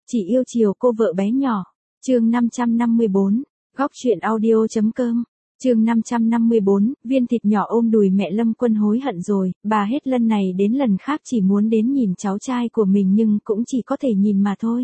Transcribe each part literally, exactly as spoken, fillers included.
Chỉ yêu chiều cô vợ bé nhỏ. Chương năm trăm năm mươi bốn, góc truyện audio.com. Chương năm trăm năm mươi bốn, viên thịt nhỏ ôm đùi mẹ Lâm Quân hối hận rồi, bà hết lần này đến lần khác chỉ muốn đến nhìn cháu trai của mình nhưng cũng chỉ có thể nhìn mà thôi.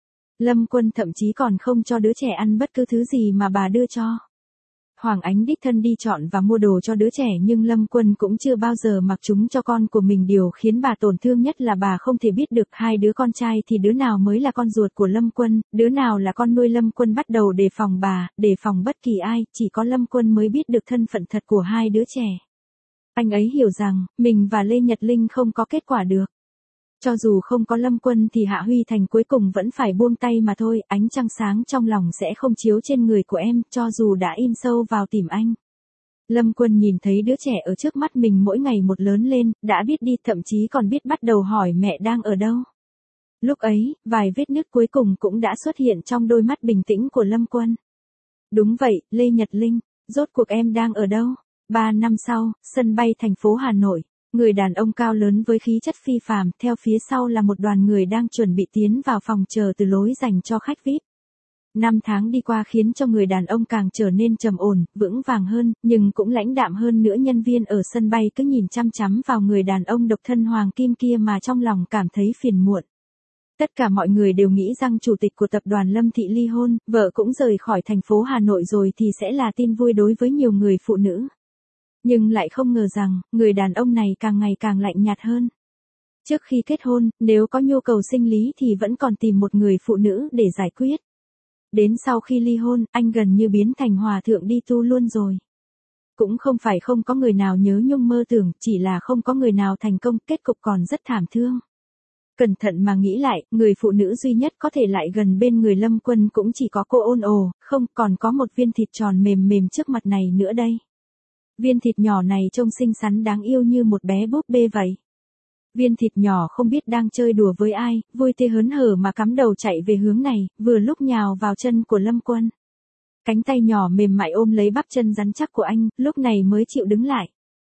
Lâm Quân thậm chí còn không cho đứa trẻ ăn bất cứ thứ gì mà bà đưa cho. Hoàng Ánh đích thân đi chọn và mua đồ cho đứa trẻ nhưng Lâm Quân cũng chưa bao giờ mặc chúng cho con của mình. Điều khiến bà tổn thương nhất là bà không thể biết được hai đứa con trai thì đứa nào mới là con ruột của Lâm Quân, đứa nào là con nuôi. Lâm Quân bắt đầu đề phòng bà, đề phòng bất kỳ ai, chỉ có Lâm Quân mới biết được thân phận thật của hai đứa trẻ. Anh ấy hiểu rằng, mình và Lê Nhật Linh không có kết quả được. Cho dù không có Lâm Quân thì Hạ Huy Thành cuối cùng vẫn phải buông tay mà thôi, ánh trăng sáng trong lòng sẽ không chiếu trên người của em, cho dù đã in sâu vào tìm anh. Lâm Quân nhìn thấy đứa trẻ ở trước mắt mình mỗi ngày một lớn lên, đã biết đi, thậm chí còn biết bắt đầu hỏi mẹ đang ở đâu. Lúc ấy, vài vết nứt cuối cùng cũng đã xuất hiện trong đôi mắt bình tĩnh của Lâm Quân. Đúng vậy, Lê Nhật Linh, rốt cuộc em đang ở đâu? Ba năm sau, sân bay thành phố Hà Nội. Người đàn ông cao lớn với khí chất phi phàm, theo phía sau là một đoàn người đang chuẩn bị tiến vào phòng chờ từ lối dành cho khách vi ai pi. Năm tháng đi qua khiến cho người đàn ông càng trở nên trầm ổn, vững vàng hơn, nhưng cũng lãnh đạm hơn nữa. Nhân viên ở sân bay cứ nhìn chăm chăm vào người đàn ông độc thân hoàng kim kia mà trong lòng cảm thấy phiền muộn. Tất cả mọi người đều nghĩ rằng chủ tịch của tập đoàn Lâm Thị ly hôn, vợ cũng rời khỏi thành phố Hà Nội rồi thì sẽ là tin vui đối với nhiều người phụ nữ. Nhưng lại không ngờ rằng, người đàn ông này càng ngày càng lạnh nhạt hơn. Trước khi kết hôn, nếu có nhu cầu sinh lý thì vẫn còn tìm một người phụ nữ để giải quyết. Đến sau khi ly hôn, anh gần như biến thành hòa thượng đi tu luôn rồi. Cũng không phải không có người nào nhớ nhung mơ tưởng, chỉ là không có người nào thành công, kết cục còn rất thảm thương. Cẩn thận mà nghĩ lại, người phụ nữ duy nhất có thể lại gần bên người Lâm Quân cũng chỉ có cô Ôn Ồ, không còn có một viên thịt tròn mềm mềm trước mặt này nữa đây. Viên thịt nhỏ này trông xinh xắn đáng yêu như một bé búp bê vậy. Viên thịt nhỏ không biết đang chơi đùa với ai, vui tươi hớn hở mà cắm đầu chạy về hướng này, vừa lúc nhào vào chân của Lâm Quân. Cánh tay nhỏ mềm mại ôm lấy bắp chân rắn chắc của anh, lúc này mới chịu đứng lại.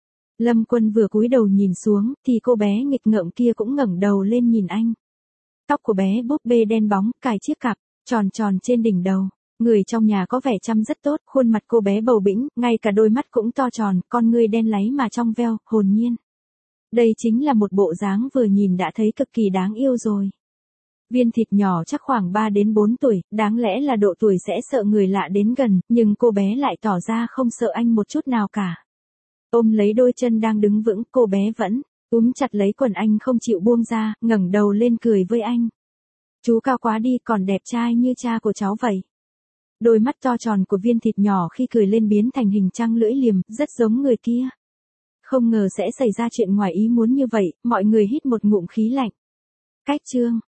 Lâm Quân vừa cúi đầu nhìn xuống, thì cô bé nghịch ngợm kia cũng ngẩng đầu lên nhìn anh. Tóc của bé búp bê đen bóng, cài chiếc cặp tròn tròn trên đỉnh đầu. Người trong nhà có vẻ chăm rất tốt, khuôn mặt cô bé bầu bĩnh, ngay cả đôi mắt cũng to tròn, con ngươi đen láy mà trong veo, hồn nhiên. Đây chính là một bộ dáng vừa nhìn đã thấy cực kỳ đáng yêu rồi. Viên thịt nhỏ chắc khoảng ba đến bốn tuổi, đáng lẽ là độ tuổi sẽ sợ người lạ đến gần, nhưng cô bé lại tỏ ra không sợ anh một chút nào cả. Ôm lấy đôi chân đang đứng vững, cô bé vẫn túm chặt lấy quần anh không chịu buông ra, ngẩng đầu lên cười với anh. Chú cao quá đi, còn đẹp trai như cha của cháu vậy. Đôi mắt to tròn của viên thịt nhỏ khi cười lên biến thành hình trăng lưỡi liềm, rất giống người kia. Không ngờ sẽ xảy ra chuyện ngoài ý muốn như vậy, mọi người hít một ngụm khí lạnh. Cách chương